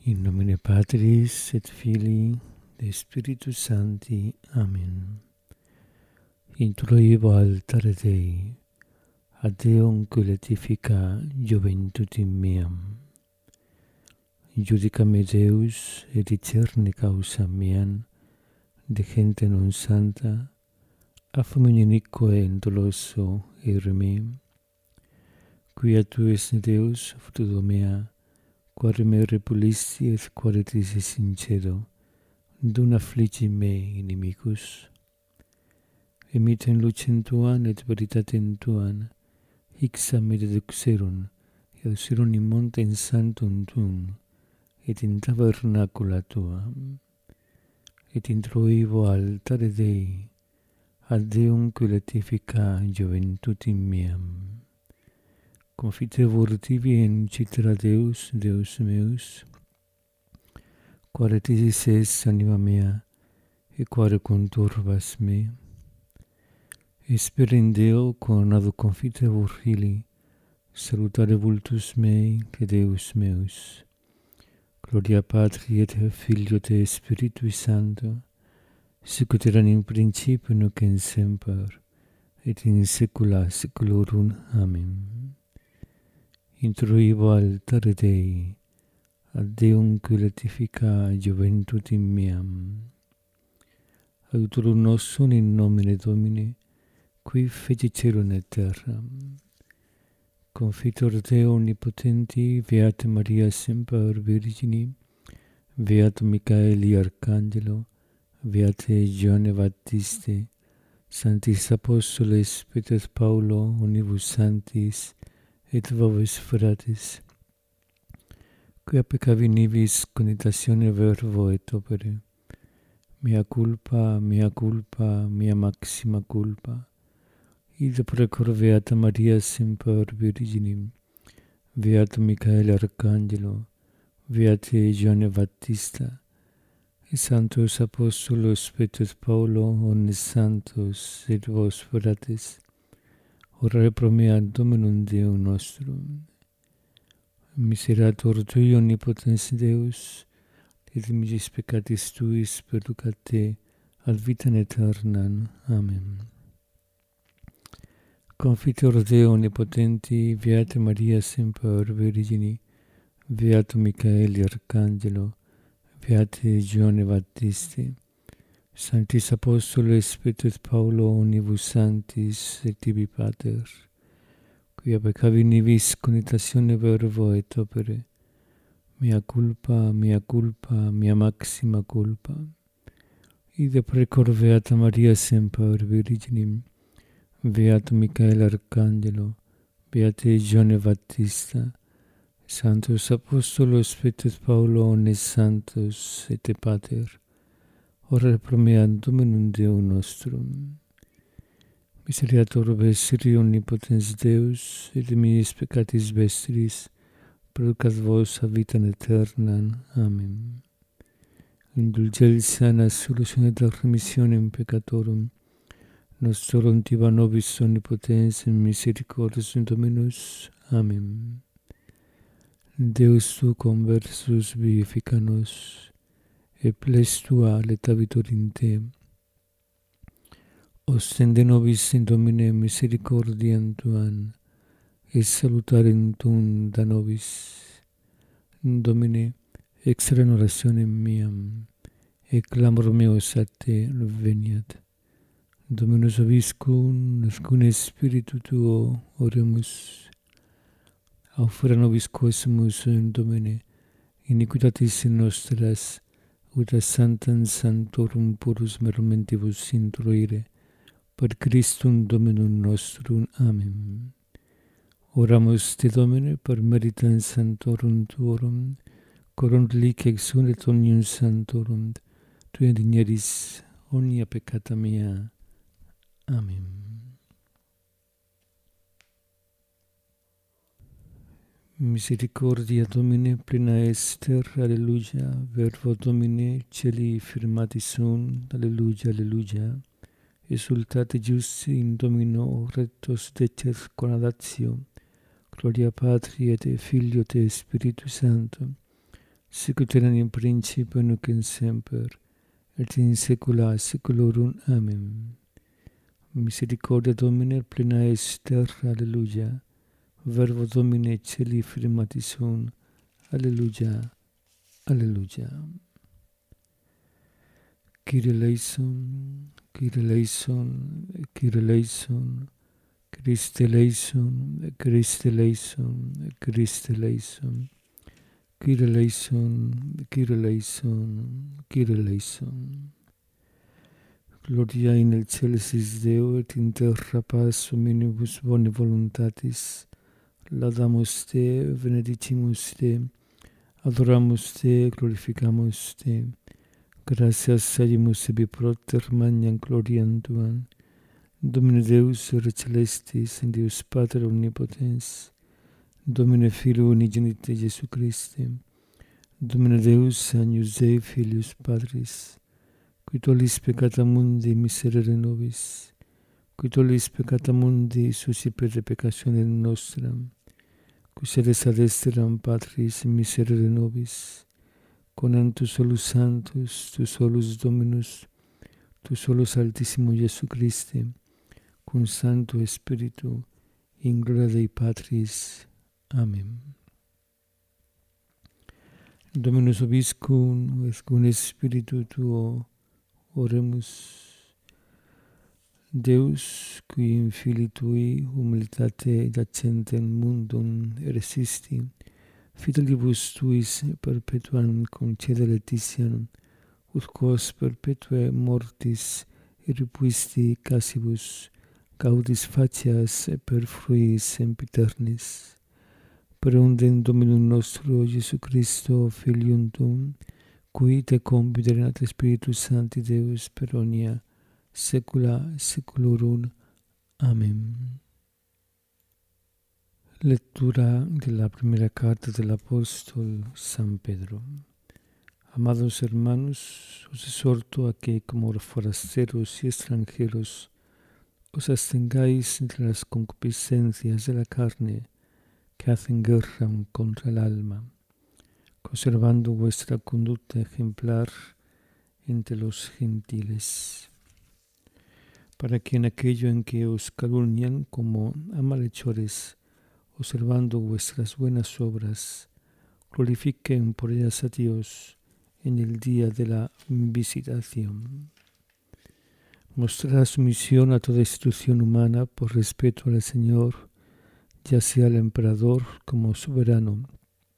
In nomine Patris et Filii et Spiritus Sancti. Amen. Introibo altare Dei, ad Deum gratifica juventutem meam. Judicame Deus et discerne causam meam, de gente non santa, affamine inique et doloso ere me. Quia tu es Deus, fruto mea, quare me repulisti et quare disi sincero, dum affligi me inimicus. Emitem lucem tuam et veritatem tuam, hixa me deduxerum, et auxerum in montem sanctum tuum, et in tabernacula tuam. Et introibo altare Dei, ad Deum gratifica juventutem meam. Confitevor tibi in citra Deus, Deus meus, quare tisis es anima mea, et quare conturbas me. Espera in Deo conado confitevor fili, salutare vultus mei, che Deus meus. Gloria Patri et Filio et Spiritui Sancto, sic ut erat in principio nunc et semper, et in saecula saeculorum. Amen. Introibo altare Dei, ad Deum gratifica juventutem meam. Adiutorum nostrum in nomine Domini, qui feci caelum et terram. Confitor Deo omnipotenti, Beata Maria semper Virgini, Beatum Michaeli Arcangelo, Beate Johanne Baptiste, Sanctis Apostoles Peter Paulo, Unibus Sanctis, et vobis fratres, quia peccavi nibis conitatione verbo et opere, mea culpa, mea maxima culpa, id precor Beata Maria semper Virginim, Beatum Michael Arcangelo, Beate Johanne Baptista, et Sanctus Apostolos Peter Paulo, omnes santos et vos fratres, orare pro me ad Dominum Deum nostrum. Miserator Tui omnipotens Deus, et misis peccatis Tuis perducat te ad vitam aeternam. Amen. Confitor Deo omnipotenti, Beate Maria semper Virgini, Beatum Michaeli Arcangelo, Beate Johanne Baptiste, Sanctis Apostoles Peter Paulo, Unibus Sanctis et tibi Pater, quia peccavi nibis conitatione verbo et opere, mea culpa, mea maxima culpa, id precor Beata Maria semper Virginim, Beatum Michael Arcangelo, Beate Johanne Baptista, Sanctus Apostolos Peter Paulo, omnes santos et Pater, orare pro me ad Dominum Deum nostrum. Miseriator vestri omnipotens Deus, et minis peccatis vestris, perducat vos ad vitam aeternam. Amen. Indulgeris sana solutione et remissionem peccatorum, nostrorum tiba nobis omnipotens in misericordias Dominus. Amen. Deus tu conversus vivifica nos, et ples tua letavitur in te. Ostende nobis in Domine misericordiam tuam, et salutarem tuum da nobis. Domine, extra orationem meam, et clamor meus a te veniat. Dominus vobiscum, et cum Spiritu tuo oremus. Aufera nobis quesumus in Domine, iniquitatis nostras, ut a sanctam sanctorum purus mermentibus introire, per Christum Dominum nostrum. Amen. Oramus te Domine per meritam sanctorum tuorum, corum reliquia exunt et omnium sanctorum, tu indigneris omnia peccata mea. Amen. Misericordia Domine plena ester, alleluia, verbo Domine celi firmati sunt, alleluia, alleluia. Exultate justi in Domino, rectos decet conadatio. Gloria Patri et Filio et Spiritu Sancto, sic ut erat in principio nunc in semper, et in saecula saeculorum. Amen. Misericordia Domini plena est terra, alleluia. Verbo Domini celi firmati sunt, alleluia, alleluia. Kyrie eleison, Kyrie eleison, Kyrie eleison, Christe eleison, Christe eleison, Christe eleison, Kyrie eleison, Kyrie eleison, Kyrie eleison. Gloria in excelsis Deo et in terra paz hominibus boni voluntatis. Laudamus Te, benedicimus Te, adoramus Te, glorificamus Te. Gratias salimus ebi proter magnam gloriam Tuam. Domine Deus ere celestis, et Deus Pater omnipotens, Domine Filio unigenite Iesu Christe, Domine Deus agnus Dei Filius Patris, qui tollis peccata mundi miserere nobis, qui tollis peccata mundi suscipere peccationem nostram, qui sedes ad esteram Patris miserere nobis, conam tu solus Sanctus, tu solus Dominus, tu solus Altissimo Iesu Christe, cum Sancto Spiritu, in gloria Dei Patris. Amen. Dominus vobiscum, et cum Spiritu tuo, oremus. Deus, qui in Filii Tui humilitate dacentem mundum resisti, fidelibus Tuis perpetuam concede letitiam, ut quos perpetue mortis irrepuisti casibus, gaudis facias per fruis sempiternis. Per undem Dominum nostro Iesu Christo, Filium Tuum, qui te confiderat Spiritus Sancti Deus per omnia saecula saeculorum. Amén. Lectura de la primera carta del apóstol San Pedro. Amados hermanos, os exhorto a que, como forasteros y extranjeros, os abstengáis entre las concupiscencias de la carne que hacen guerra contra el alma, conservando vuestra conducta ejemplar entre los gentiles, para que en aquello en que os calumnian como a malhechores, observando vuestras buenas obras, glorifiquen por ellas a Dios en el día de la visitación. Mostrad sumisión a toda institución humana por respeto al Señor, ya sea al emperador como soberano,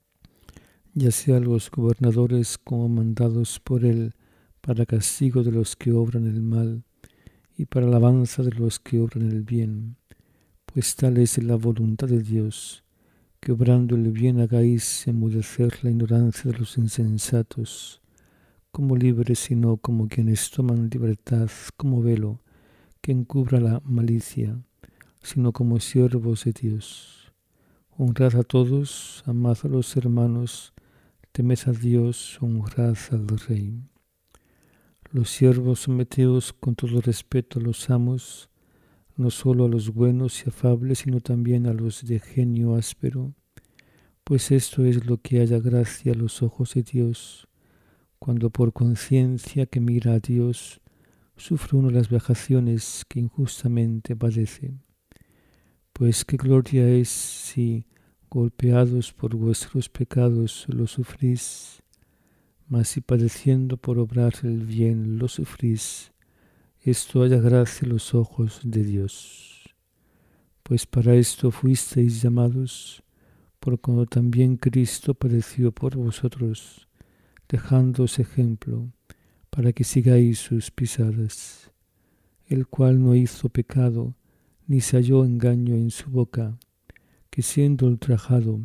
ya sea a los gobernadores como mandados por él para castigo de los que obran el mal y para alabanza de los que obran el bien, pues tal es la voluntad de Dios, que obrando el bien hagáis enmudecer la ignorancia de los insensatos, como libres sino como quienes toman libertad como velo que encubra la malicia, sino como siervos de Dios. Honrad a todos, amad a los hermanos, temed a Dios, honrad al Rey. Los siervos someteos con todo respeto a los amos, no solo a los buenos y afables, sino también a los de genio áspero, pues esto es lo que halla gracia a los ojos de Dios, cuando por conciencia que mira a Dios, sufre uno las vejaciones que injustamente padece. Pues qué gloria es si, golpeados por vuestros pecados, lo sufrís, mas si padeciendo por obrar el bien lo sufrís, esto haya gracia a los ojos de Dios. Pues para esto fuisteis llamados, por cuando también Cristo padeció por vosotros, dejándoos ejemplo, para que sigáis sus pisadas, el cual no hizo pecado, ni se halló engaño en su boca, que siendo ultrajado,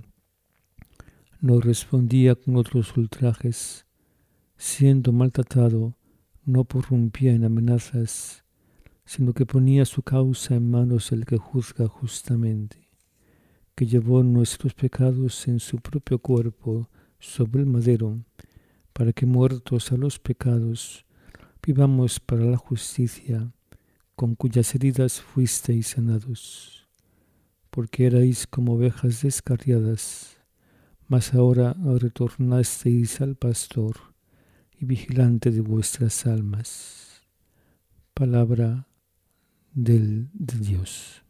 no respondía con otros ultrajes, siendo maltratado, no prorrumpía en amenazas, sino que ponía su causa en manos del que juzga justamente, que llevó nuestros pecados en su propio cuerpo sobre el madero, para que muertos a los pecados, vivamos para la justicia, con cuyas heridas fuisteis sanados, porque erais como ovejas descarriadas, Mas ahora retornasteis al pastor y vigilante de vuestras almas. Palabra de Dios.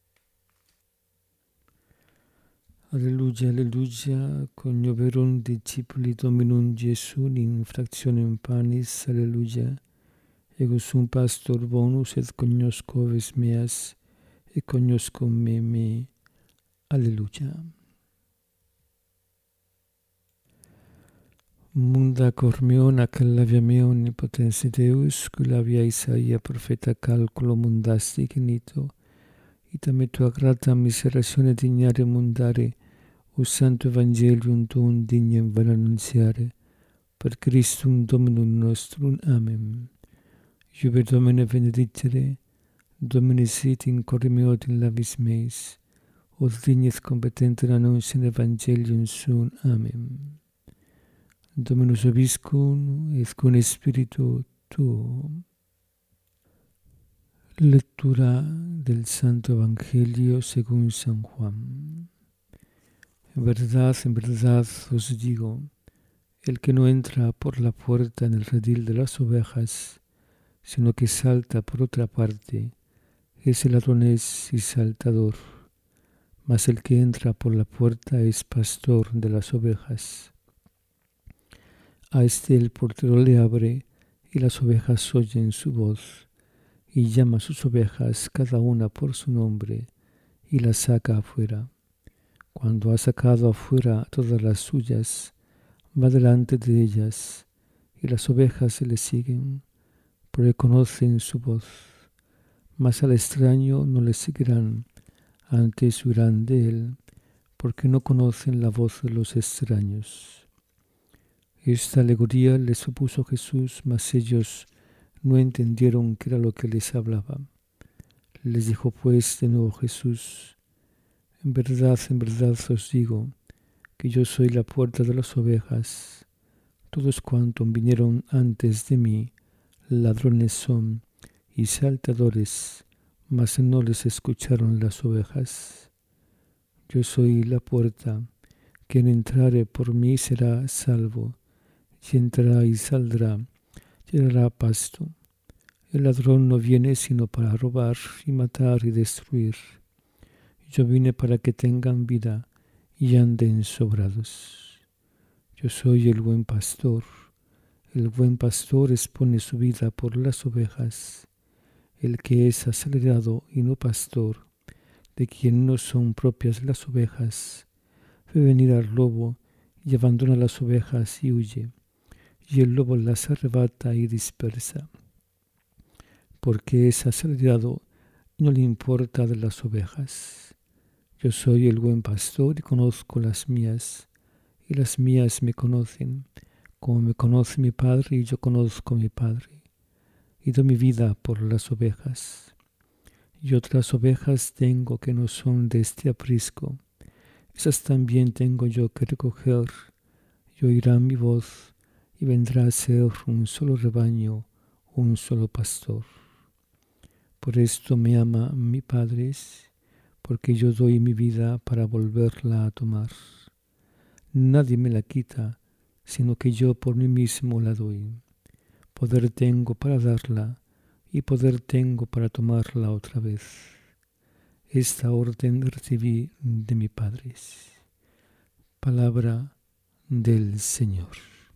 Alleluia, alleluia, conioverum discipuli Dominum Jesum in fractionem panis, alleluia. Ego sum pastor bonus et cognosco oves meas, et cognosco me, alleluia. Munda cor meo nacelavia meo omnipotensi Deus, cula via Isaia profeta calculo mundasti genito, ita tua grata miseratione dignare mundare, o santo evangelium tuum dignem vel annunziare, per Christum Dominum nostrum. Amen. Iube Domine benedicere, Domine sit in corde meo et in labis meis, os dignes competenter annunciam evangelium suum. Amen. Dominus vobiscum, et cum spiritu tuo. Lectura del Santo Evangelio según San Juan. En verdad os digo, el que no entra por la puerta en el redil de las ovejas, sino que salta por otra parte, ese ladrón es y saltador, mas el que entra por la puerta es pastor de las ovejas. A este el portero le abre, y las ovejas oyen su voz, y llama a sus ovejas cada una por su nombre, y las saca afuera. Cuando ha sacado afuera todas las suyas, va delante de ellas, y las ovejas le siguen, porque conocen su voz. Mas al extraño no le seguirán, antes huirán de él, porque no conocen la voz de los extraños. Esta alegoría les supuso Jesús, mas ellos no entendieron qué era lo que les hablaba. Les dijo pues de nuevo Jesús: en verdad os digo, que yo soy la puerta de las ovejas. Todos cuantos vinieron antes de mí, ladrones son y saltadores, mas no les escucharon las ovejas. Yo soy la puerta, quien entrare por mí será salvo, y entrará y saldrá, y hallará pasto. El ladrón no viene sino para robar y matar y destruir. Yo vine para que tengan vida y anden sobrados. Yo soy el buen pastor. El buen pastor expone su vida por las ovejas. El que es asalariado y no pastor, de quien no son propias las ovejas, ve venir al lobo y abandona las ovejas y huye, y el lobo las arrebata y dispersa. Porque es asalariado y no le importa de las ovejas. Yo soy el buen pastor y conozco las mías, y las mías me conocen, como me conoce mi Padre y yo conozco a mi Padre, y doy mi vida por las ovejas. Y otras ovejas tengo que no son de este aprisco, esas también tengo yo que recoger, y oirán mi voz, y vendrá a ser un solo rebaño, un solo pastor. Por esto me ama mi Padre, porque yo doy mi vida para volverla a tomar. Nadie me la quita, sino que yo por mí mismo la doy. Poder tengo para darla, y poder tengo para tomarla otra vez. Esta orden recibí de mi Padre. Palabra del Señor.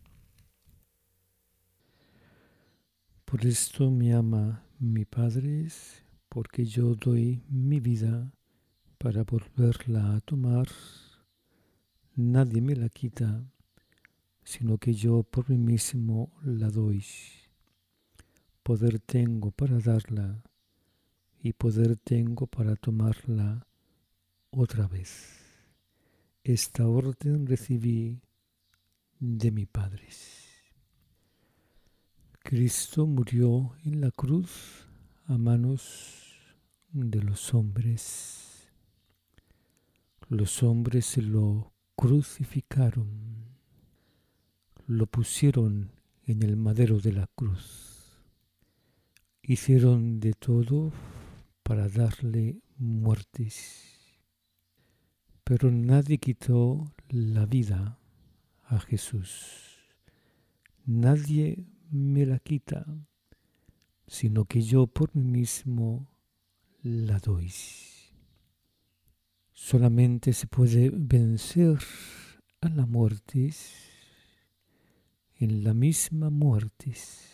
Por esto me ama mi Padre, porque yo doy mi vida para volverla a tomar. Nadie me la quita, sino que yo por mí mismo la doy. Poder tengo para darla, y poder tengo para tomarla otra vez. Esta orden recibí de mi Padre. Cristo murió en la cruz a manos de los hombres. Los hombres se lo crucificaron, lo pusieron en el madero de la cruz. Hicieron de todo para darle muertes, pero nadie quitó la vida a Jesús. Nadie me la quita, sino que yo por mí mismo la doy. Solamente se puede vencer a la muerte en la misma muerte,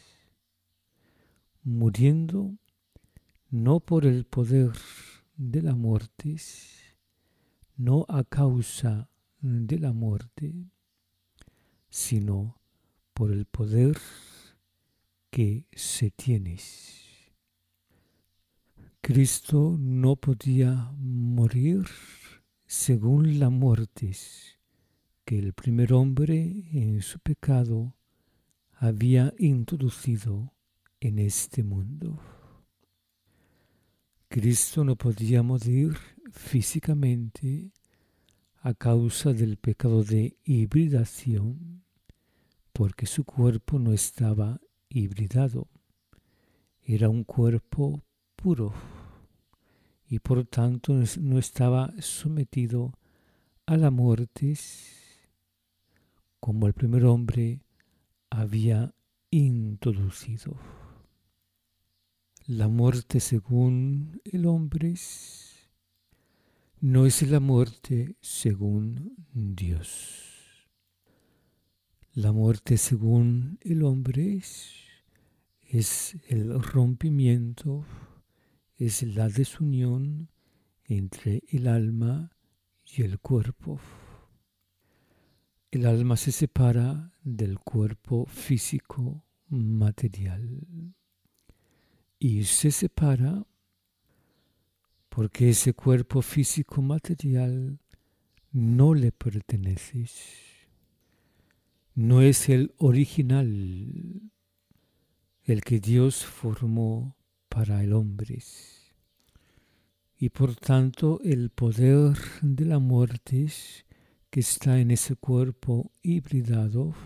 muriendo no por el poder de la muerte, no a causa de la muerte, sino por el poder que se tiene. Cristo no podía morir según la muerte que el primer hombre en su pecado había introducido en este mundo. Cristo no podía morir físicamente a causa del pecado de hibridación, porque su cuerpo no estaba hibridado, era un cuerpo puro y por tanto no estaba sometido a la muerte como el primer hombre había introducido. La muerte según el hombre no es la muerte según Dios. La muerte según el hombre es el rompimiento, es la desunión entre el alma y el cuerpo. El alma se separa del cuerpo físico material y se separa porque ese cuerpo físico material no le pertenece. No es el original, el que Dios formó para el hombre. Y por tanto el poder de la muerte que está en ese cuerpo hibridado,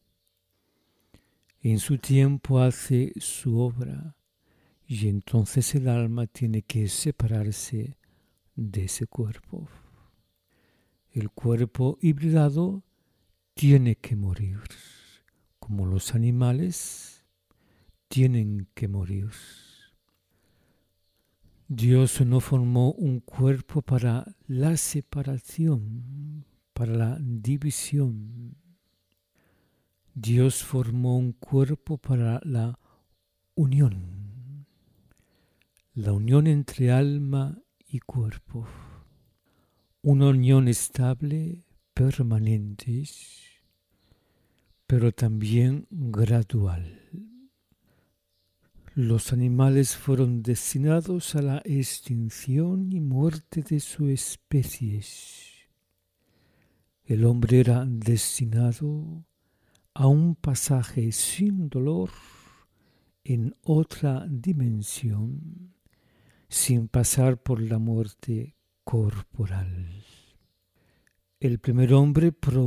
en su tiempo hace su obra y entonces el alma tiene que separarse de ese cuerpo. El cuerpo hibridado tiene que morir, como los animales tienen que morir. Dios no formó un cuerpo para la separación, para la división. Dios formó un cuerpo para la unión entre alma y cuerpo. Una unión estable, permanente, pero también gradual. Los animales fueron destinados a la extinción y muerte de su especie. El hombre era destinado a un pasaje sin dolor en otra dimensión, sin pasar por la muerte corporal. El primer hombre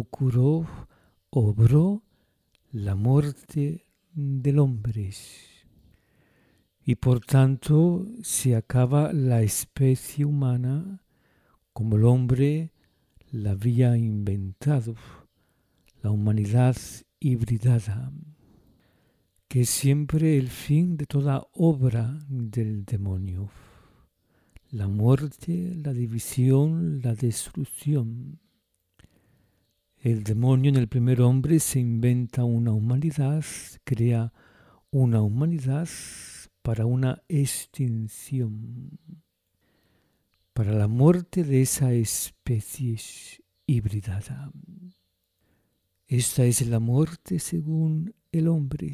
obró la muerte del hombre. Y por tanto se acaba la especie humana como el hombre la había inventado, la humanidad hibridada, que es siempre el fin de toda obra del demonio. La muerte, la división, la destrucción. El demonio en el primer hombre se inventa una humanidad, crea una humanidad para una extinción, para la muerte de esa especie hibridada. Esta es la muerte según el hombre.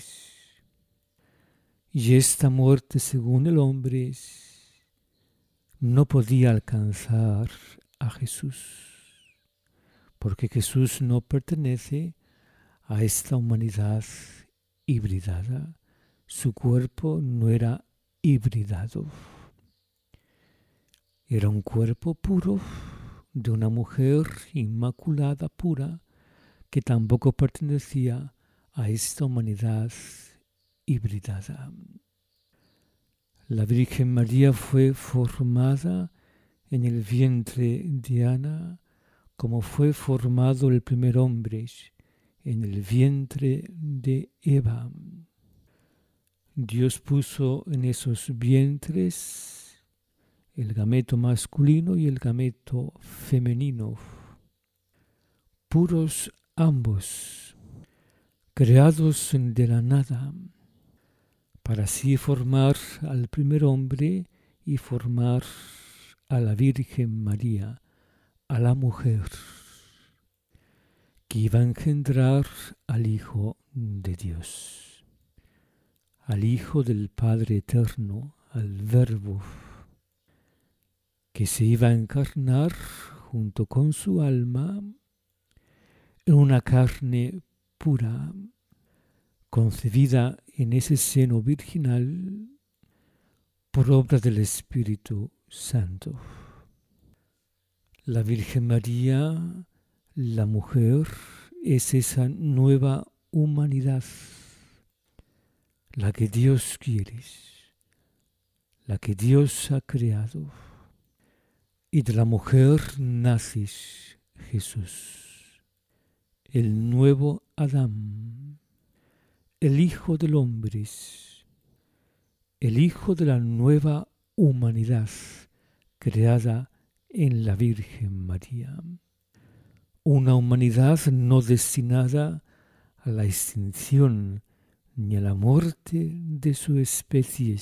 Y esta muerte según el hombre no podía alcanzar a Jesús, porque Jesús no pertenece a esta humanidad hibridada. Su cuerpo no era hibridado. Era un cuerpo puro de una mujer inmaculada, pura, que tampoco pertenecía a esta humanidad hibridada. La Virgen María fue formada en el vientre de Ana como fue formado el primer hombre en el vientre de Eva. Dios puso en esos vientres el gameto masculino y el gameto femenino, puros ambos, creados de la nada, para así formar al primer hombre y formar a la Virgen María, a la mujer, que iba a engendrar al Hijo de Dios, al Hijo del Padre Eterno, al Verbo, que se iba a encarnar junto con su alma en una carne pura, concebida en ese seno virginal por obra del Espíritu Santo. La Virgen María, la mujer, es esa nueva humanidad, la que Dios quiere, la que Dios ha creado. Y de la mujer nace Jesús, el nuevo Adán, el Hijo del hombre, el Hijo de la nueva humanidad creada en la Virgen María. Una humanidad no destinada a la extinción ni a la muerte de su especie,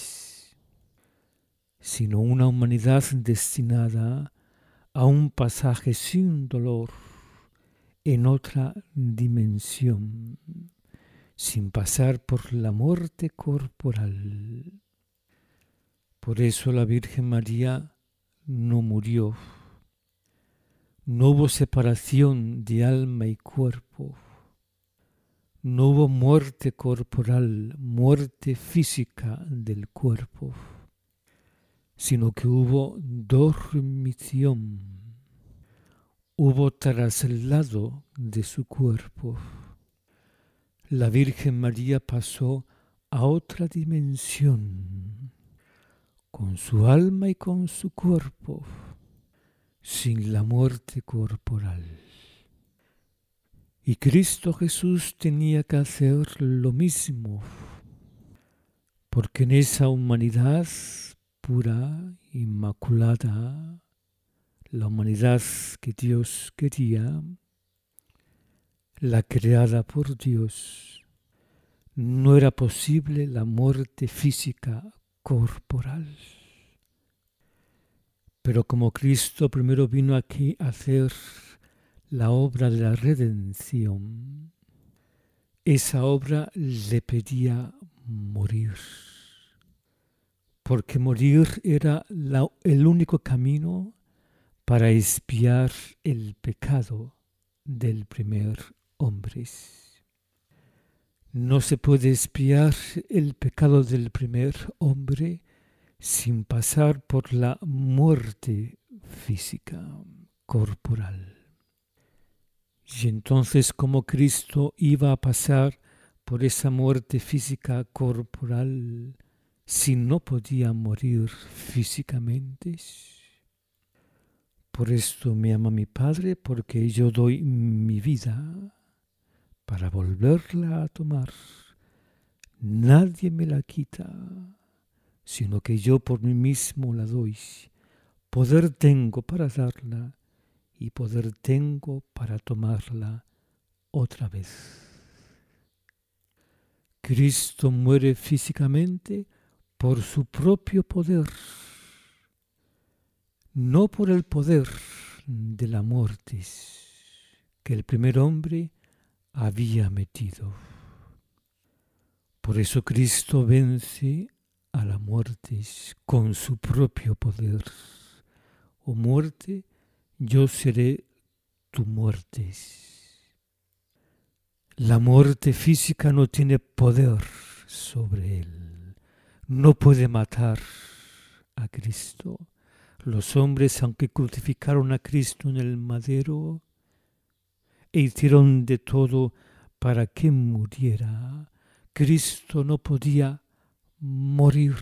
sino una humanidad destinada a un pasaje sin dolor en otra dimensión, sin pasar por la muerte corporal. Por eso la Virgen María no murió. No hubo separación de alma y cuerpo. No hubo muerte corporal, muerte física del cuerpo, sino que hubo dormición. Hubo traslado de su cuerpo. La Virgen María pasó a otra dimensión, con su alma y con su cuerpo, sin la muerte corporal. Y Cristo Jesús tenía que hacer lo mismo, porque en esa humanidad pura, inmaculada, la humanidad que Dios quería, la creada por Dios, no era posible la muerte física corporal. Pero como Cristo primero vino aquí a hacer la obra de la redención, esa obra le pedía morir, porque morir era el único camino para expiar el pecado del primer hombre. No se puede expiar el pecado del primer hombre sin pasar por la muerte física, corporal. Y entonces, como Cristo iba a pasar por esa muerte física corporal si no podía morir físicamente? Por esto me ama mi Padre, porque yo doy mi vida para volverla a tomar. Nadie me la quita, sino que yo por mí mismo la doy. Poder tengo para darla y poder tengo para tomarla otra vez. Cristo muere físicamente por su propio poder, no por el poder de la muerte que el primer hombre había metido. Por eso Cristo vence a la muerte con su propio poder. Oh muerte, yo seré tu muerte. La muerte física no tiene poder sobre él. No puede matar a Cristo. Los hombres, aunque crucificaron a Cristo en el madero e hicieron de todo para que muriera, Cristo no podía morir.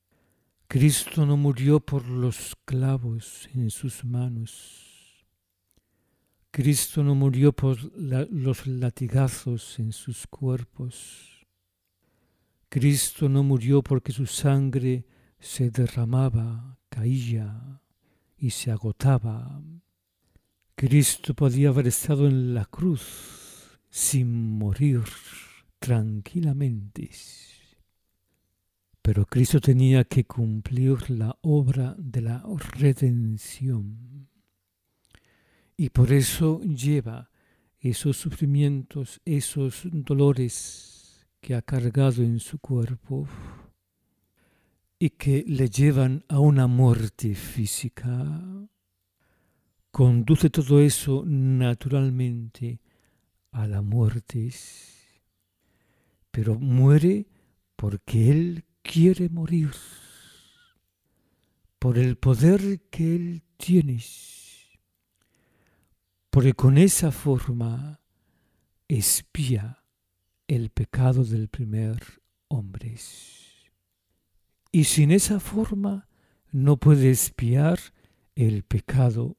Cristo no murió por los clavos en sus manos. Cristo no murió por los latigazos en sus cuerpos. Cristo no murió porque su sangre se derramaba, caía y se agotaba. Cristo podía haber estado en la cruz sin morir tranquilamente. Pero Cristo tenía que cumplir la obra de la redención. Y por eso lleva esos sufrimientos, esos dolores que ha cargado en su cuerpo y que le llevan a una muerte física. Conduce todo eso naturalmente a la muerte, pero muere porque Él quiere morir, por el poder que Él tiene, porque con esa forma expía el pecado del primer hombre. Y sin esa forma no puede expiar el pecado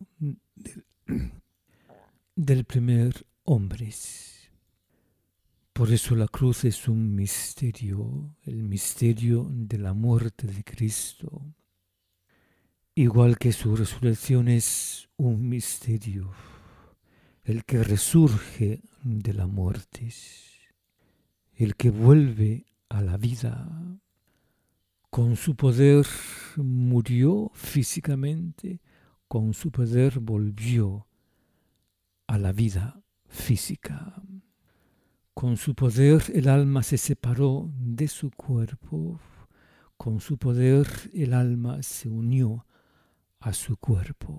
del primer hombre. Por eso la cruz es un misterio, el misterio de la muerte de Cristo. Igual que su resurrección es un misterio, el que resurge de la muerte, el que vuelve a la vida. Con su poder murió físicamente, con su poder volvió a la vida física. Con su poder el alma se separó de su cuerpo, con su poder el alma se unió a su cuerpo.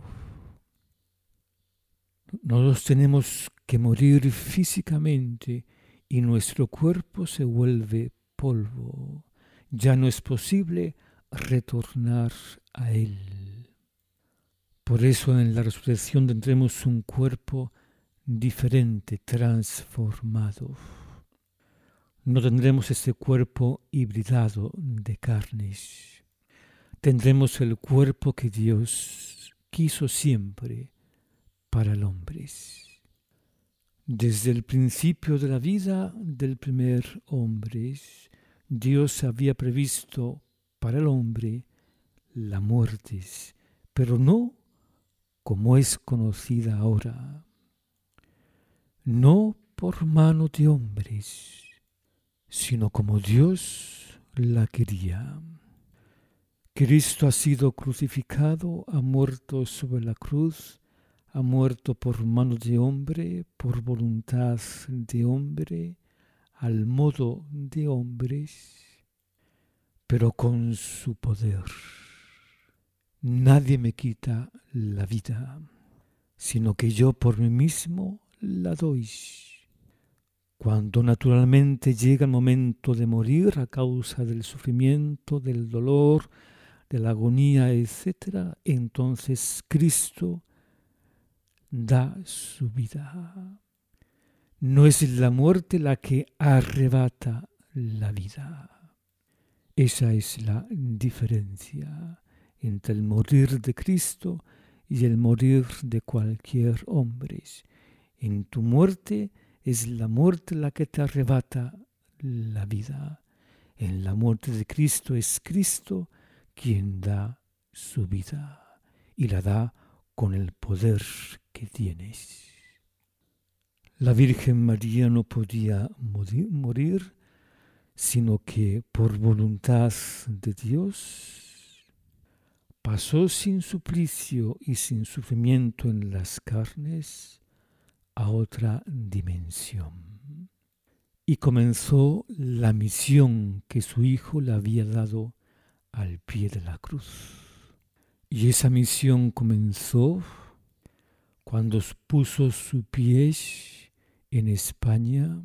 Nosotros tenemos que morir físicamente y nuestro cuerpo se vuelve polvo. Ya no es posible retornar a él. Por eso en la resurrección tendremos un cuerpo diferente, transformado. No tendremos ese cuerpo hibridado de carnes. Tendremos el cuerpo que Dios quiso siempre para el hombre. Desde el principio de la vida del primer hombre, Dios había previsto para el hombre la muerte, pero no como es conocida ahora, no por mano de hombres, sino como Dios la quería. Cristo ha sido crucificado, ha muerto sobre la cruz, ha muerto por mano de hombre, por voluntad de hombre, al modo de hombres, pero con su poder. Nadie me quita la vida, sino que yo por mí mismo la doy. Cuando naturalmente llega el momento de morir a causa del sufrimiento, del dolor, de la agonía, etc., entonces Cristo da su vida. No es la muerte la que arrebata la vida. Esa es la diferencia entre el morir de Cristo y el morir de cualquier hombre. En tu muerte es la muerte la que te arrebata la vida. En la muerte de Cristo es Cristo quien da su vida y la da con el poder que tienes. La Virgen María no podía morir, sino que por voluntad de Dios pasó sin suplicio y sin sufrimiento en las carnes a otra dimensión. Y comenzó la misión que su Hijo le había dado al pie de la cruz. Y esa misión comenzó cuando puso su pie en España,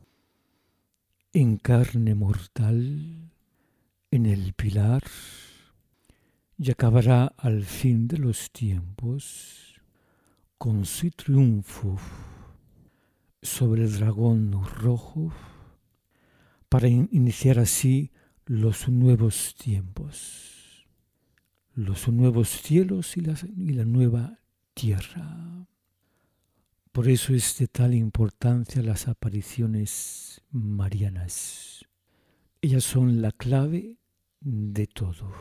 en carne mortal, en el Pilar, y acabará al fin de los tiempos con su triunfo sobre el dragón rojo para iniciar así los nuevos tiempos, los nuevos cielos y la nueva tierra. Por eso es de tal importancia las apariciones marianas. Ellas son la clave de todo.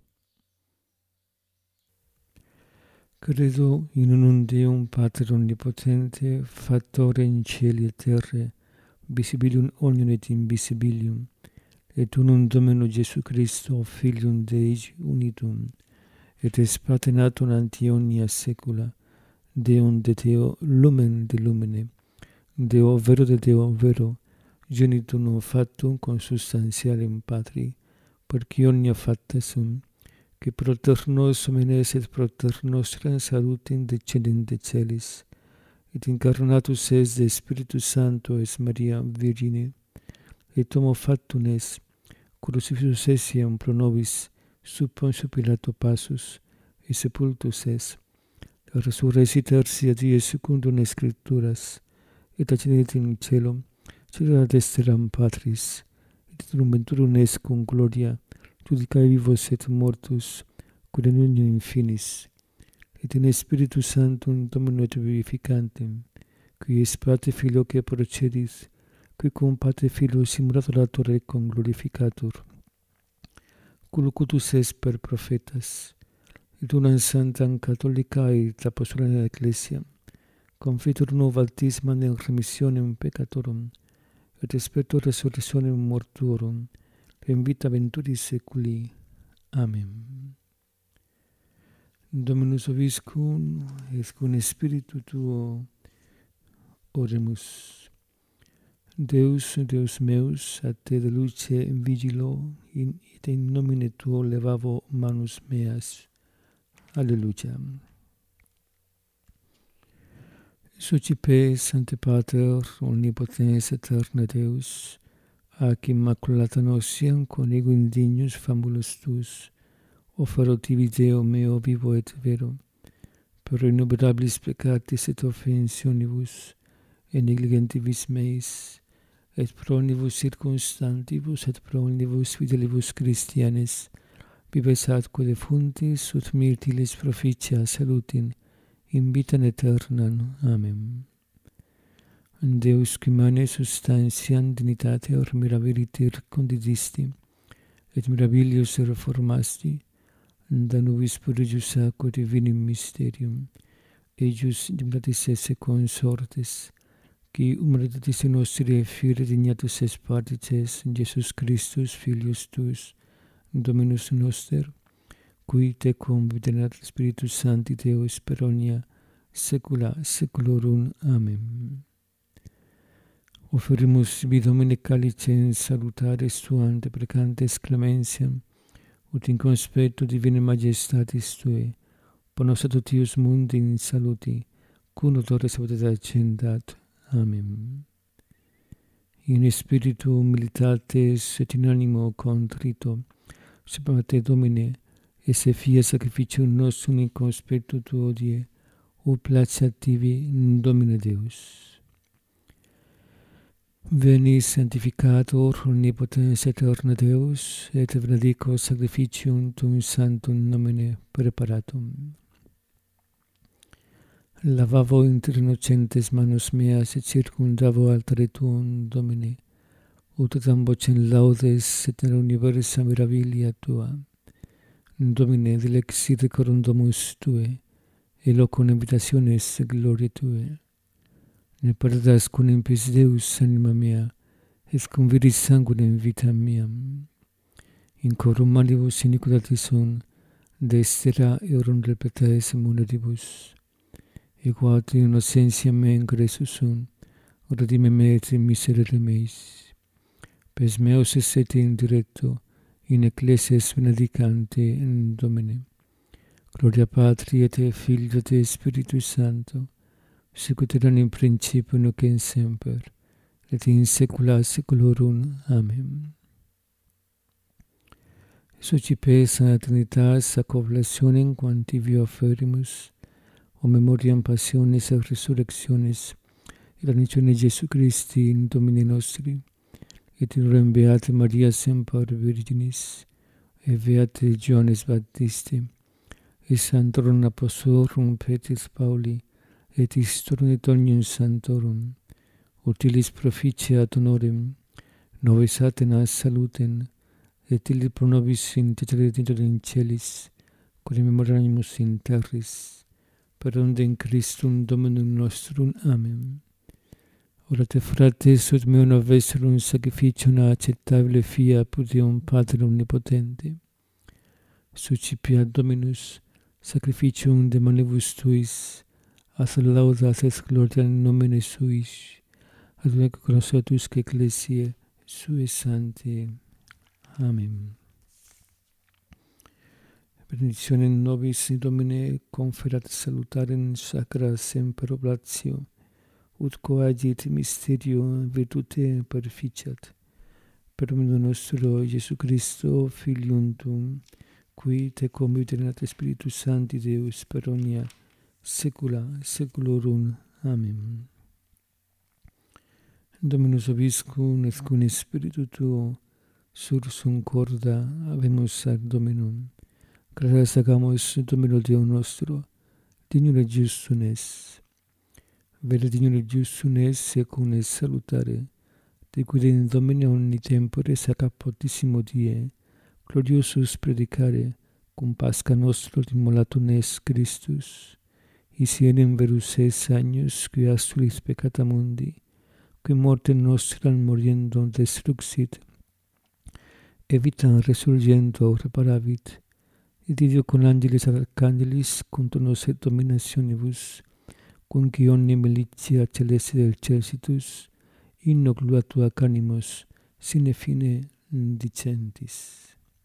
Credo in un Deum Pater Onnipotente, Factore in cieli et terre, visibilium omnium et invisibilium, et unum Domino Jesu Christo, Filium Dei unitum, et spatenatum ante omnia saecula, Deum de Deo, lumen de lumine, Deo vero de Deo vero, genitum factum consubstantialem Patri, perque omnia facta sunt, que proter nos homines et proter nostra salutem decedent de celis, et incarnatus es de Spiritus Sancto es Maria Virgine, et homo factum es, crucifixus essiam pro nobis, sub Pontio Pilato passus, et sepultus es, resurrexit tertia die secundum Scripturas, et ascendit in caelum, caelum ad esteram Patris, et in venturum est cum gloria, judicae vivos et mortus, curiam in finis, et in Spiritus Sanctum Domino et vivificantem, qui es Pater Filio que procedis, qui cum Pater Filio simulator et cum glorificator, qui locutus est per prophetas, et unam sanctam catholicae et apostolae ecclesiam, confitur novo baptismam in remissionem peccatorum, et spector resurrectionem mortuorum, in vita venturi seculi. Amen. Dominus vobiscum, et cum spiritu tuo, oremus. Deus, Deus meus, a te de luce vigilo, et in nomine tuo levavo manus meas. Alleluia. Socipe, Sancte Pater, omnipotens aeterne Deus, ac immaculata notiam con ego indignus famulus tuus, offero tibi Deo meo vivo et vero, per innumerabilis peccatis et offensionibus, et negligentibus meis, et pro omnibus circumstantibus et pro omnibus fidelibus Christianis, vives atque defuntis, ut mirtilis proficia salutin, in vitam aeternam. Amen. Deus qui mane substantiam dignitateor mirabiliter condidisti, et mirabilius reformasti, da nubis purigius aqua divinum mysterium, eius dignatis esse consortes, qui humanitatis nostri effire dignatus es partices, Jesus Christus, Filius tuus, Dominus noster, qui tecum videnat Spiritus Sancti Deus per omnia saecula saeculorum. Amen. Offerimus vi Domine calicem salutaris tuam deprecantes clementiam, ut in conspectu divinae majestatis tuae, bonus adutius mundi in saluti, cum odore salutate accendat. Amen. In spiritu humilitatis et in animo contrito, supplicat te Domine, esse fiat sacrificium nostrum in conspectu tuo die, ut placeat tibi, Domine Deus. Veni sanctificator omnipotens aeterne Deus, et benedico sacrificium tuum sanctum nomine preparatum. Lavavo inter innocentes manus meas et circundavo altare tuum, Domine, ut tam vocem laudes et in universa mirabilia tua. Domine, dilexit corum domus tue, et locum habitationes gloriae tue. Ne perdas cum impis Deus anima mea, et cum viris sanguinem vitam meam. In corum malibus iniquitatis sunt, destera eorum repetaes muneribus. Et quod in innocentiam mea ingressus sunt, redime me et miserere meis. Pes meus esset in directo, in ecclesias benedicante in Domine. Gloria Patri et Filio et Spiritus Sancto, sicut erat in principio nunc et semper, et in saecula saeculorum. Amen. Socipe Sancta Trinitas ac oblationem quam tibi offerimus, o memoriam passionis et resurrectionis, et ascensione Jesu Christi in Domine nostri, et in rem beate Maria semper Virginis, et beate Johannes Baptiste, et Sanctorum Apostolorum Petris Pauli, et istorum et omnium sanctorum, utilis proficia ad honorem, nobis Atenas salutem, et illi pro nobis interceditur in celis, quod in memoria animus in terris, per ondem Christum Dominum nostrum. Amen. Orate frates, ut meo noveserum sacrificium acceptabile fiat apud Deum Pater omnipotente. Sucipiat Dominus sacrificium de manibus tuis, as laudas et gloria in nomine suis, ad unum connoscetus ecclesiae sue sanctae. Amen. Benedictionem nobis Domine conferat salutarem sacra semper oblatio, ut coagit mysterium virtute perficiat, per Dominum nostro Iesu Christo, Filium tuum, qui te comitet Spiritus Sancti Deus per omnia saecula saeculorum. Amen. Dominus vobiscum et cum spiritu tuo, sursum corda habemus ad Dominum. Gratias agamus Domino Deo nostro, dignum et justum es. Vere dignum et justum es secum es salutare, de quid in Domine omni tempore sac apotissimo die, gloriosus predicare, cum Pascha nostro immolatum est Christus, isierem verus es agnus qui astulis peccata mundi, qui mortem nostram moriendo destruxit, et vitam resurgendo reparavit, et Ideo con angelis et arcangelis contunos et dominationibus, cum qui omni militia celeste del celsitus, in gloria animos sine fine dicentis.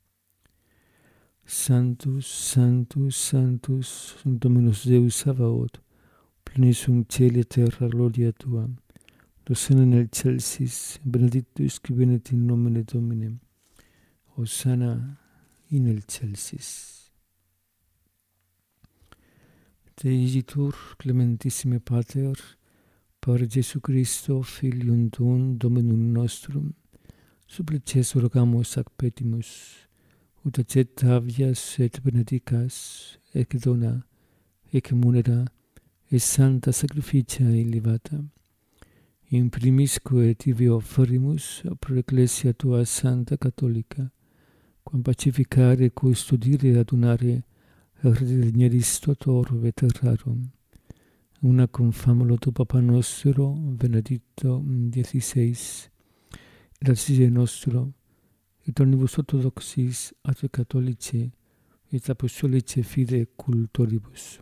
Sanctus, Sanctus, Sanctus, Dominus Deus Sabaoth, plenis sunt caeli et terra gloria tua. Hosanna in excelsis, benedictus qui venit in nomine Domini. Hosanna in excelsis. Te igitur, clementissime Pater, per Jesu Christo, Filium tuum, Dominum nostrum, supplices rogamus ac petimus, ut accetta habeas et benedicas, ec dona, ec munera, et santa sacrificia illibata. In primisque et tibi offerimus pro ecclesia tua santa catholica, quam pacificare, custodire, adunare, redigneris totor veterarum. Una cum famulo tu Papa nostro, Benedicto XVI, et assise nostro, et omnibus orthodoxis et catholici, et apostolici fide cultoribus.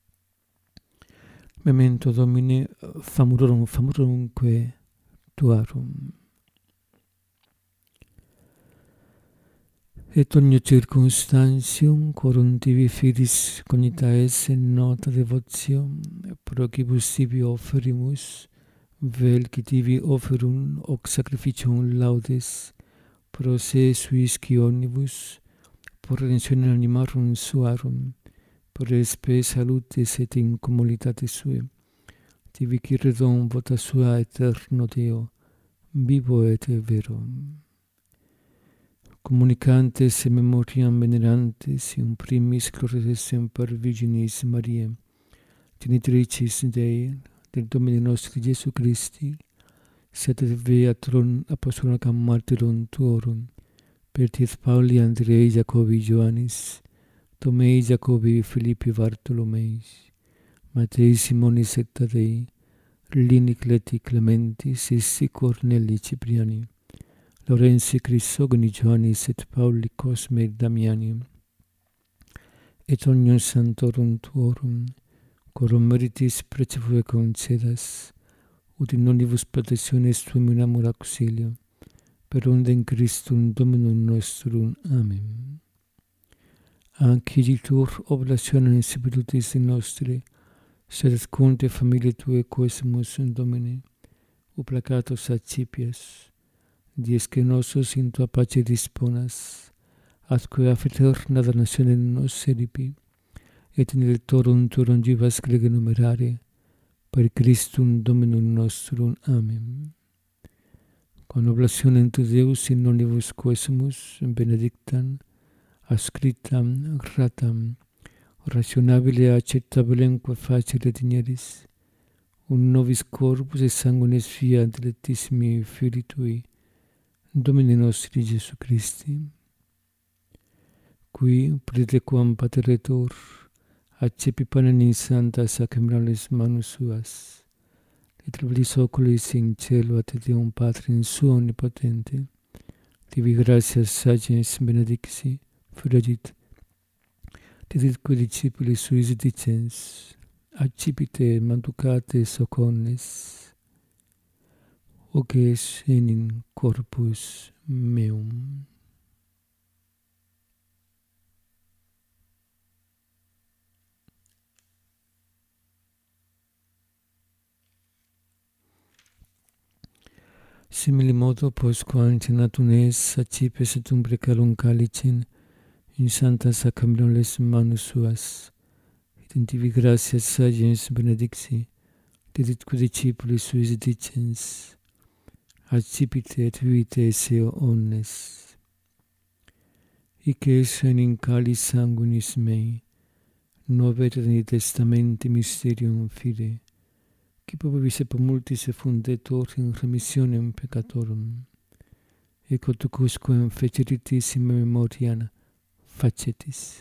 Memento Domine famurorumque tuarum. Et ogni circumstantium, quorum tibi fidis cognita esse in nota devotio, pro quibus tibi offerimus, vel qui tibi offerum hoc sacrificium laudes, pro se suis qui omnibus, por redemptione animarum suarum, por spe salutis et in communitate sue, tibi qui redom vota sua eterno Deo, vivo et vero. Communicantes et memoriam venerantes, in primis glorias semper Virginis Mariae, genitricis Dei, del Domini nostri Iesu Christi, sed beaturum apostolum martyrum tuorum, Petrus Pauli, Andrei, Jacobi, Ioannis, Tomei, Jacobi, Philippi, Bartholomeis, Matei, Simonis et Tadei, Lini, Cleti, Clementi, Sissi, Corneli, Cipriani, Laurensi, Chrysogoni, Ioannis et Pauli, Cosme et Damiani, et omnium sanctorum tuorum, quorum meritis precipue concedas, ut in omnibus petitiones tuum in amor auxilio, per ondem Christum Dominum nostrum. Amen. Anciditur oblationem spiritus nostri, sed conte familiae Tue quesimus in Domine, uplacatus accipias, dies que nosos in Tua pace disponas, atque af eterna damnationem nos seripi, et in electorum tuorum vivas grege numerare, per Christum Dominum nostrum. Amen. Con oblationem tu Deus in omnibus quesimus benedictam, ascritam, gratam, rationabile acceptabilem quae facile digneris, un nobis corpus et sanguinis fiat dilectissimi Filii Tui, Domini nostri Gesù Christi, qui praetequam pateretur accepi panem in sancta sacramentales manus suas, et trabelis oculis in cielo ad Deum Patrim suo omnipotente, tibi gratias sagens benedicti, fugit, diditque discipulis suis dicens, accipite manducate soconnes, hoc es in corpus meum. Simili modo postquam cenatum es accipes et umbrecalum calicem in sancta sacramentales manus suas, et in tibi gratias sagens benedicti, diditque discipulis suis dicens, accipite et vivite esse omnes. Hic es in calis sanguinis mei, novit in testamenti mysterium fide, qui probabis et multis effundetur in remissionem peccatorum, et quodusquam feceritis in memoriam facetis.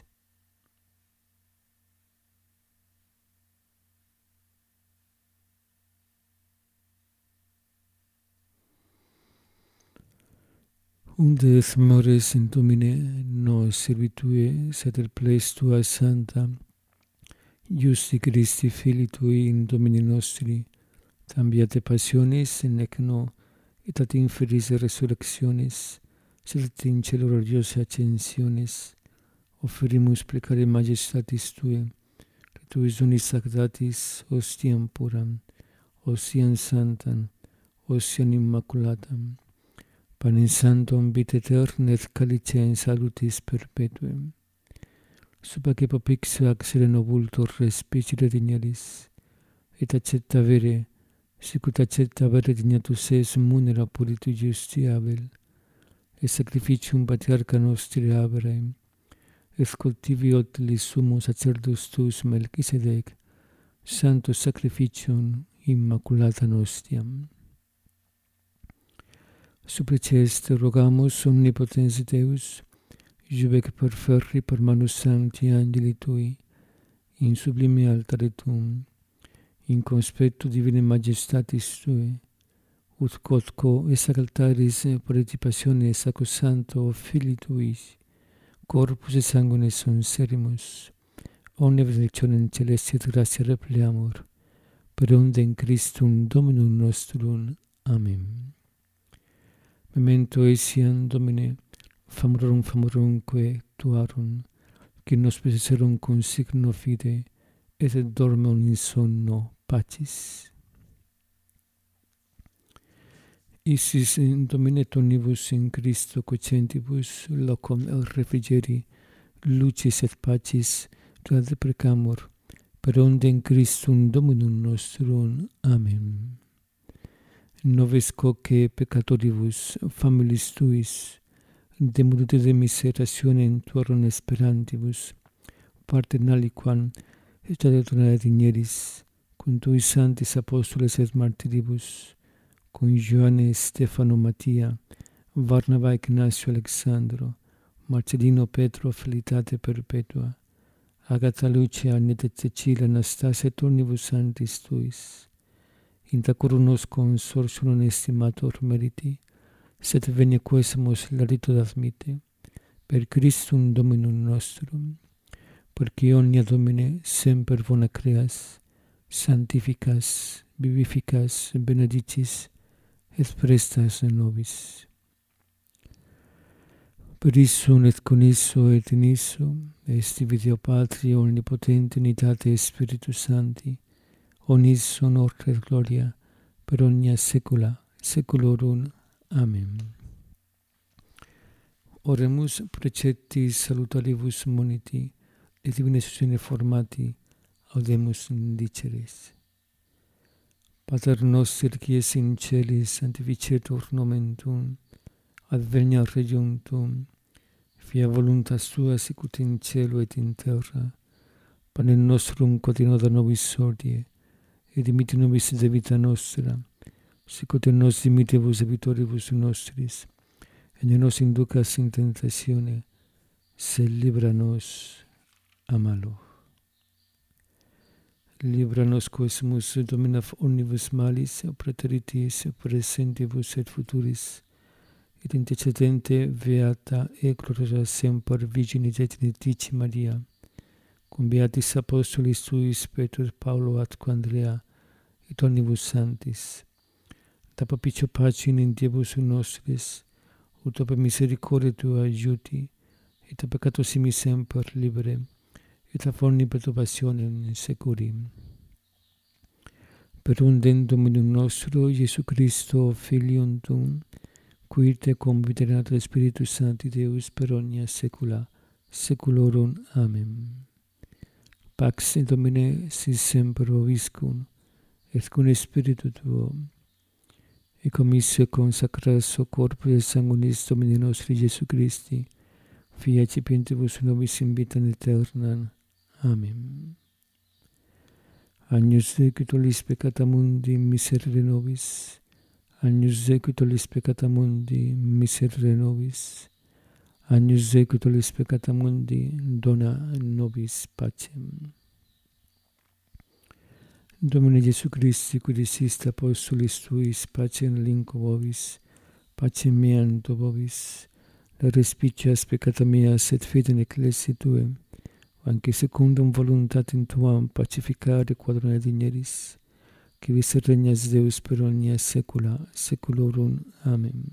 Unde es mores in Domine nos servitue, sed el ples Tua Santa, Justi Christi Filii Tui in Domini nostri, tambiate passionis, nec no, et ad inferis resurrectionis, sed et in cielo gloriosa ascensionis, offerimus plecare majestatis Tue, que Tuis unis sacratis, ostiam puram, ostiam santam, ostiam immaculatam, panem sanctum vitae aeterna et calicem salutis perpetuem. Subaque popixia ac sereno vultur respicere dignalis, et accetta vere, sicut accetta vere dignatus es munera puritu justiavel, et sacrificium patriarcha nostri Abraham, et cultivi otilis sumo sacerdus tuus Melchisedec, sanctus sacrificium immaculata nostiam. Suppliceste rogamus omnipotens Deus, jubec perferri per manus sancti angeli Tui, in sublime altare Tuum, in conspectu divine majestatis Tue, ut quodco esac altaris participazione sacrosancto Filii Tuis, corpus et sanguinisonserimus, omnia benedictionem celesti et gratia repleamur, per undem Christum Dominum nostrum. Amen. Memento etiam, Domine, famorumque Tuarum, qui nos possesserum consigno fide, et dormam in sonno pacis. Isis in Domine tonibus in Christo cocentibus, locum el refrigeri, lucis et pacis, ad precamur, per undem Christum Dominum nostrum. Amen. Noves quoque peccatoribus, familis Tuis, de multitude de miserationem Tuarum esperantibus, parte naliquam et ad donare digneris, cum Tuis sanctis apostoles et martiribus, cum Ioanne, Stefano, Mattia, Varnava, Ignacio, Alexandro, Marcellino, Petro, Felicitate perpetua, Agata, Lucia, Anneta, Cecilia, Anastasia, et omnibus sanctis Tuis, intacurum nos consortium estimator meriti, sed venia quesemus larito admite, per Christum Dominum nostrum, perque omnia Domine semper bona creas, sanctificas, vivificas, benedicis, et prestas nobis. Per issum et con isso et in isso, est Deo Patria omnipotente, unitate Spiritus Sancti, omnis honor et gloria, per omnia saecula saeculorum. Amen. Oremus preceptis salutaribus moniti, et divina iustitia formati, audemus indiceres. Pater noster, qui es in celis, sanctificetur nomen Tuum, adveniat regnum Tuum, fiat voluntas Tua sicut in cielo et in terra. Panem nostrum quotidianum da nobis hodie, e dimite nobis de vita nostra, sicut in nos dimitibus debitoribus nostris, et ne nos inducas in tentatione, sed libera nos a malo. Libera nos quaesimus Domine omnibus malis, praeteritis, presentibus et futuris, et intercedente beata e gloriosa semper Virginis et Trinitatio Maria, cum beatis apostolis tuis Petrus, Paulo, atque Andrea, et omnibus sanctis, da propicio pacem in Diebus nostris, ut per misericordia tua aiuti, et a peccato simi semper libere, et a forni perturbationem securim. Per undem Dominum nostro, Iesu Christo, Filium Tuum, qui te conviterat Spiritus Sancti Deus per omnia saecula saeculorum. Amen. Pax Domine sit semper vobiscum, et cum Spiritu tuo, et commissio consacratio corpore sanguinis Domini nostri Iesu Christi, Fii accipientibus nobis in vitam aeternam. Amen. Agnus Dei, qui tollis peccata mundi, miserere nobis. Agnus Dei, qui tollis peccata mundi, miserere nobis. Agnus Dei, qui tollis peccata mundi, dona nobis pacem. Domine Iesu Christi, qui diciste apostolis tuis, pacem linco vobis, pacem meam do vobis, la respicias peccata meas et fidem ecclesiae tuae, anque secundum voluntatem tuam pacificare quadrone digneris, qui vis regnas Deus per omnia saecula saeculorum. Amen.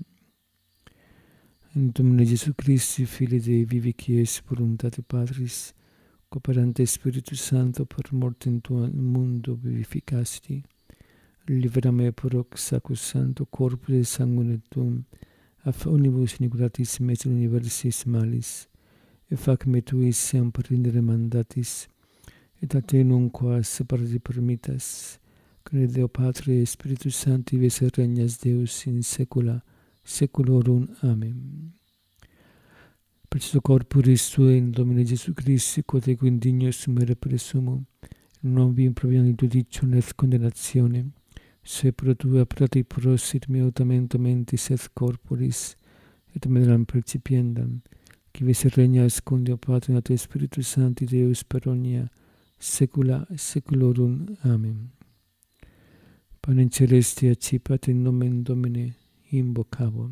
Domine Iesu Christi, Filii Dei vivi, qui es voluntate Patris, cooperante Spiritus Sancto, per mortem tuam mundo vivificasti, libera me per hoc sacrosancto corpore sanguine tuum, af omnibus iniquitatis meis universis malis, et fac me tuis semper indere mandatis, et a te nunquam separati permittas, que Deo Patre et Spiritus Sancti vis regnas Deus in saecula saeculorum. Amen. Per corporis tuae in Domine Iesu Christi, quod ego indigno assumere presumo, non vi improviam in judicium et condemnatione, se pro tua prati prosit meo tamento mentis et corporis, et meram percipiendam, qui vis regnas cum Deo Patrum et Spiritus Sancti Deus per omnia saecula saeculorum. Amen. Panem celesti accipat in nomen Domine invocabo.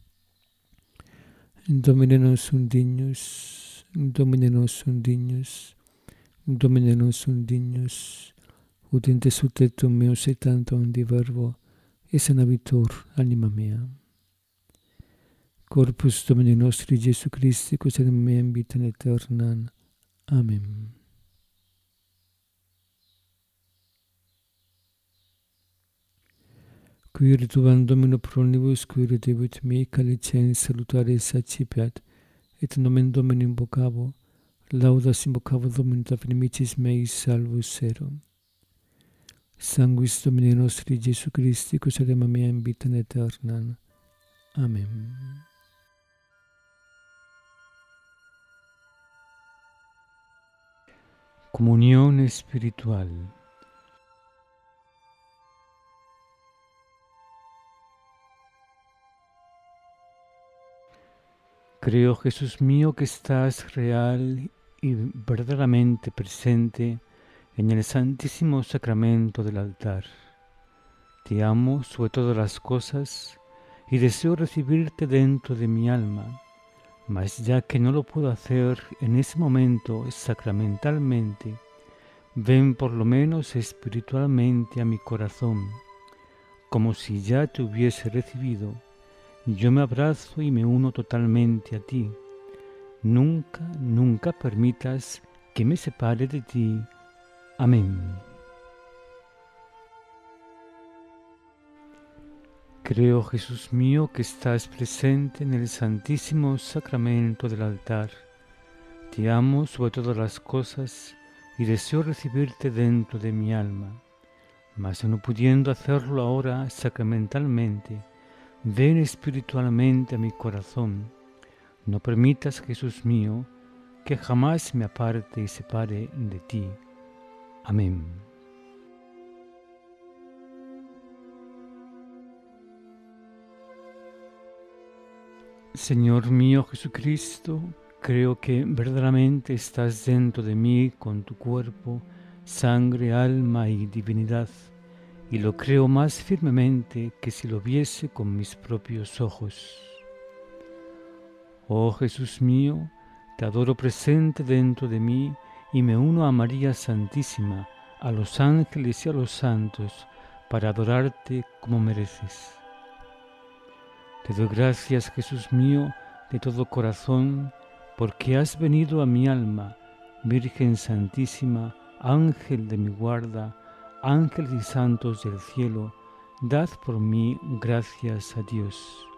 Domine non sum dignus, Domine non sum dignus, Domine non sum dignus, ut in te sutetum meus et tantum di verbo, et sanabitur anima mea. Corpus Domini nostri Iesu Christi, quos enim meam vitam aeternam. Amen. Qui rituam Domino pro omnibus, qui redebit mei calicens salutaris accipiat, et nomen Domini invocabo, laudas invocabo Domini da inimicis meis salvus ero. Sanguis Domini nostri Iesu Christi, quos anima meam vitam aeternam. Amen. Comunión espiritual. Creo, Jesús mío, que estás real y verdaderamente presente en el santísimo sacramento del altar. Te amo sobre todas las cosas y deseo recibirte dentro de mi alma, mas ya que no lo puedo hacer en ese momento sacramentalmente, ven por lo menos espiritualmente a mi corazón, como si ya te hubiese recibido. Yo me abrazo y me uno totalmente a ti. Nunca, nunca permitas que me separe de ti. Amén. Creo, Jesús mío, que estás presente en el santísimo sacramento del altar. Te amo sobre todas las cosas y deseo recibirte dentro de mi alma. Mas no pudiendo hacerlo ahora sacramentalmente, ven espiritualmente a mi corazón. No permitas, Jesús mío, que jamás me aparte y separe de ti. Amén. Señor mío Jesucristo, creo que verdaderamente estás dentro de mí con tu cuerpo, sangre, alma y divinidad, y lo creo más firmemente que si lo viese con mis propios ojos. Oh Jesús mío, te adoro presente dentro de mí y me uno a María Santísima, a los ángeles y a los santos, para adorarte como mereces. Te doy gracias, Jesús mío, de todo corazón, porque has venido a mi alma, Virgen Santísima, Ángel de mi guarda, ángeles y santos del cielo, dad por mí gracias a Dios.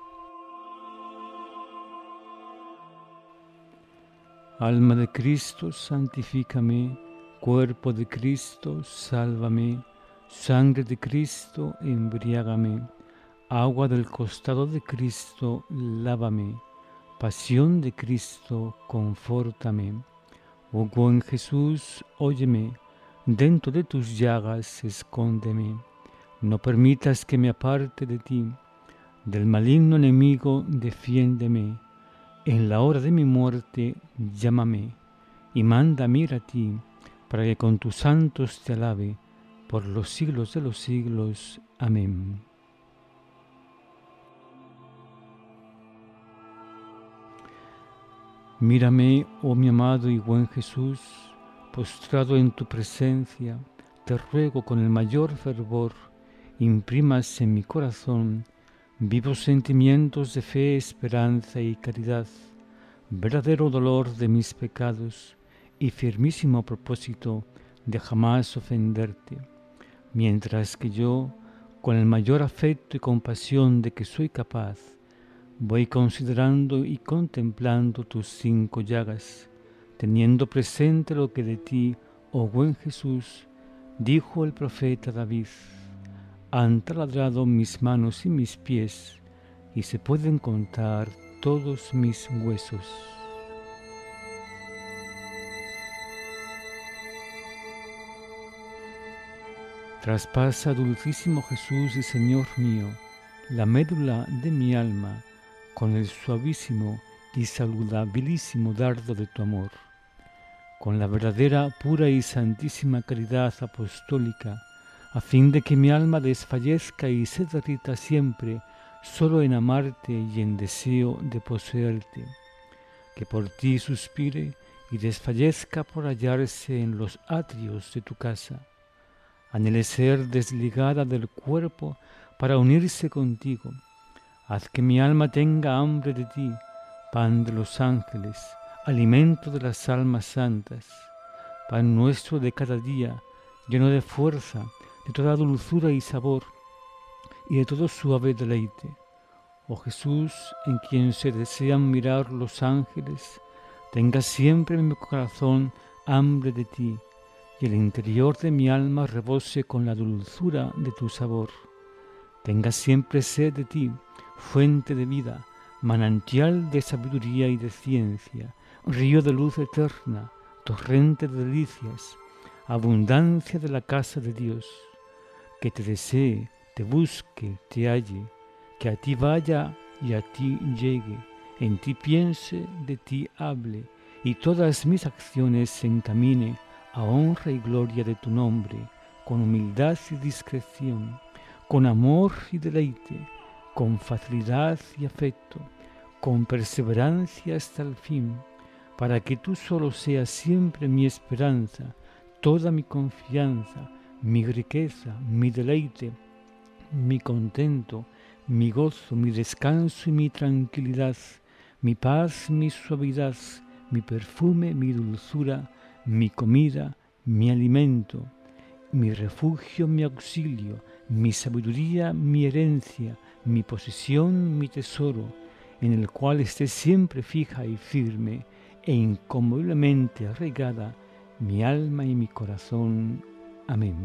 Alma de Cristo, santifícame, cuerpo de Cristo, sálvame, sangre de Cristo, embriágame. Agua del costado de Cristo, lávame. Pasión de Cristo, confórtame. Oh buen Jesús, óyeme. Dentro de tus llagas, escóndeme. No permitas que me aparte de ti. Del maligno enemigo, defiéndeme. En la hora de mi muerte, llámame. Y mándame ir a ti, para que con tus santos te alabe, por los siglos de los siglos. Amén. Mírame, oh mi amado y buen Jesús, postrado en tu presencia, te ruego con el mayor fervor, imprimas en mi corazón vivos sentimientos de fe, esperanza y caridad, verdadero dolor de mis pecados y firmísimo propósito de jamás ofenderte, mientras que yo, con el mayor afecto y compasión de que soy capaz, voy considerando y contemplando tus 5 llagas, teniendo presente lo que de ti, oh buen Jesús, dijo el profeta David: han taladrado mis manos y mis pies, y se pueden contar todos mis huesos. Traspasa, dulcísimo Jesús y Señor mío, la médula de mi alma, con el suavísimo y saludabilísimo dardo de tu amor, con la verdadera, pura y santísima caridad apostólica, a fin de que mi alma desfallezca y se derrita siempre solo en amarte y en deseo de poseerte, que por ti suspire y desfallezca por hallarse en los atrios de tu casa, anhele ser desligada del cuerpo para unirse contigo. Haz que mi alma tenga hambre de ti, pan de los ángeles, alimento de las almas santas, pan nuestro de cada día, lleno de fuerza, de toda dulzura y sabor, y de todo suave deleite. Oh Jesús, en quien se desean mirar los ángeles, tenga siempre en mi corazón hambre de ti, y el interior de mi alma rebose con la dulzura de tu sabor. Tenga siempre sed de ti, fuente de vida, manantial de sabiduría y de ciencia, río de luz eterna, torrente de delicias, abundancia de la casa de Dios. Que te desee, te busque, te halle, que a ti vaya y a ti llegue, en ti piense, de ti hable, y todas mis acciones se encamine a honra y gloria de tu nombre, con humildad y discreción, con amor y deleite, con facilidad y afecto, con perseverancia hasta el fin, para que tú solo seas siempre mi esperanza, toda mi confianza, mi riqueza, mi deleite, mi contento, mi gozo, mi descanso y mi tranquilidad, mi paz, mi suavidad, mi perfume, mi dulzura, mi comida, mi alimento, mi refugio, mi auxilio, mi sabiduría, mi herencia, mi posesión, mi tesoro, en el cual esté siempre fija y firme e inconmoviblemente arraigada mi alma y mi corazón. Amén.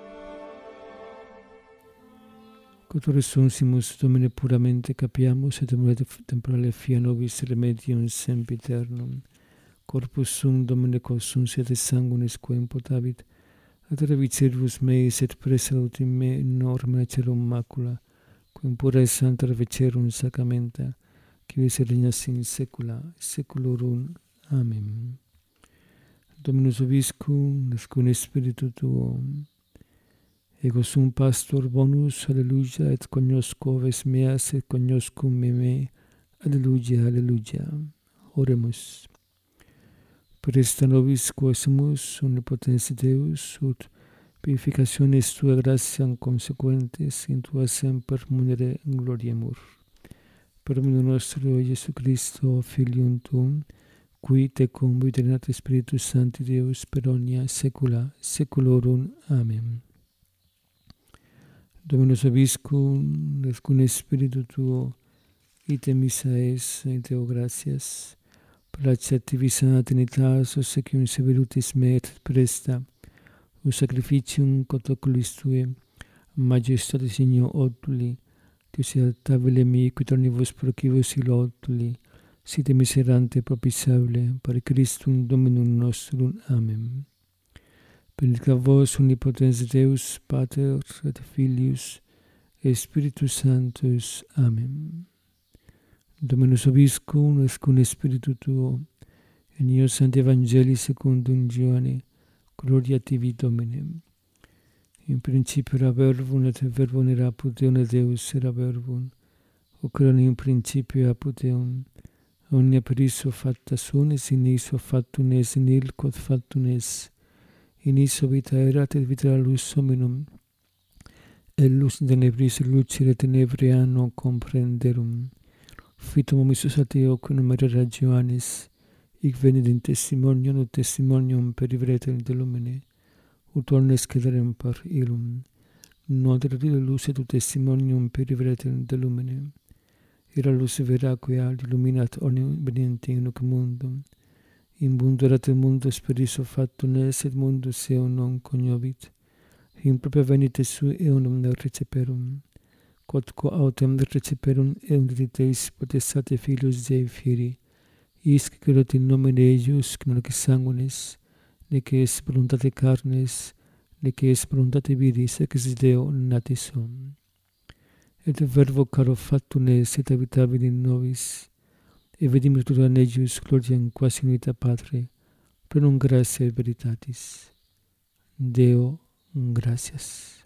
Cotore sunsimus Domine puramente capiamus et temporale fia nobis remedium sempiternum. Corpus sum Domine quos sunsit et sanguinis quem potavit, ad revicervus meis et presalutim me in norma cerum macula, quem pura et santa revicerum sacramenta, qui vis et regnas in saecula saeculorum. Amen. Dominus vobiscum, nescun spiritu tuo, ego sum pastor bonus, alleluia, et cognosco ves meas, et cognoscum me, alleluia, alleluia. Oremus. Presta nobis quaesimus omnipotens Deus, ut purificationis tua gratiam consequentes in tua semper munere gloriemur. Per omnium nostro Iesu Christo, Filium tuum, qui tecum vitae Spiritus Sancti Deus per omnia saecula saeculorum. Amen. Dominus vobiscum, et cum spiritu tuo, ite missa es, et Deo gratias, placet visa Trinitas, obsequium severutis me et presta, ut sacrificium cotoculis tue, majestatis signo otuli, Deus tabile mi, quid omnibus procibus ilo otuli, site miserante propitiable, per Christum Dominum nostrum. Amen. Benedicat vos omnipotens Deus, Pater et Filius, et Spiritus Sanctus. Amen. Dominus vobiscum, et cum spiritu tuo, in eo Sancti Evangelii secundum Ioanne, gloria tibi Domine. In principio era verbum, et verbum era apud Deum, et Deus era verbum. Hoc erat in principio apud Deum. Omnia per issue facta sunt, et in issue factum est, in il quod factum est. In issue vita erat, et vita era lux hominum. Et lux tenebris lucere tenebrae non comprenderum. Fitum homisus ad Deo, qui nomen era Ioannes, hic venit in testimonium, ut testimonium periveretur de lumine, ut omnes cederem per illum. Non erudire lux et ut testimonium periveretur de lumine. Era lux vera quia illuminat omnium veniente in hoc mundum. In mundo erat el mundus per issue factum est, et mundus eum non cognovit. In propria venite sui eum non receperum. Quodquo autem receperum eum dicteis potestate Filius Dei Fili. Isc credet in nomine eius, non est sanguinis, nec est voluntate carnes, nec est voluntate viris, ex Deo natis sum. Et verbo caro factum est, et habitabil in nobis, et vedimus gloria eius, gloriam quasi unita Patre, plenum gratiae et veritatis. Deo gratias.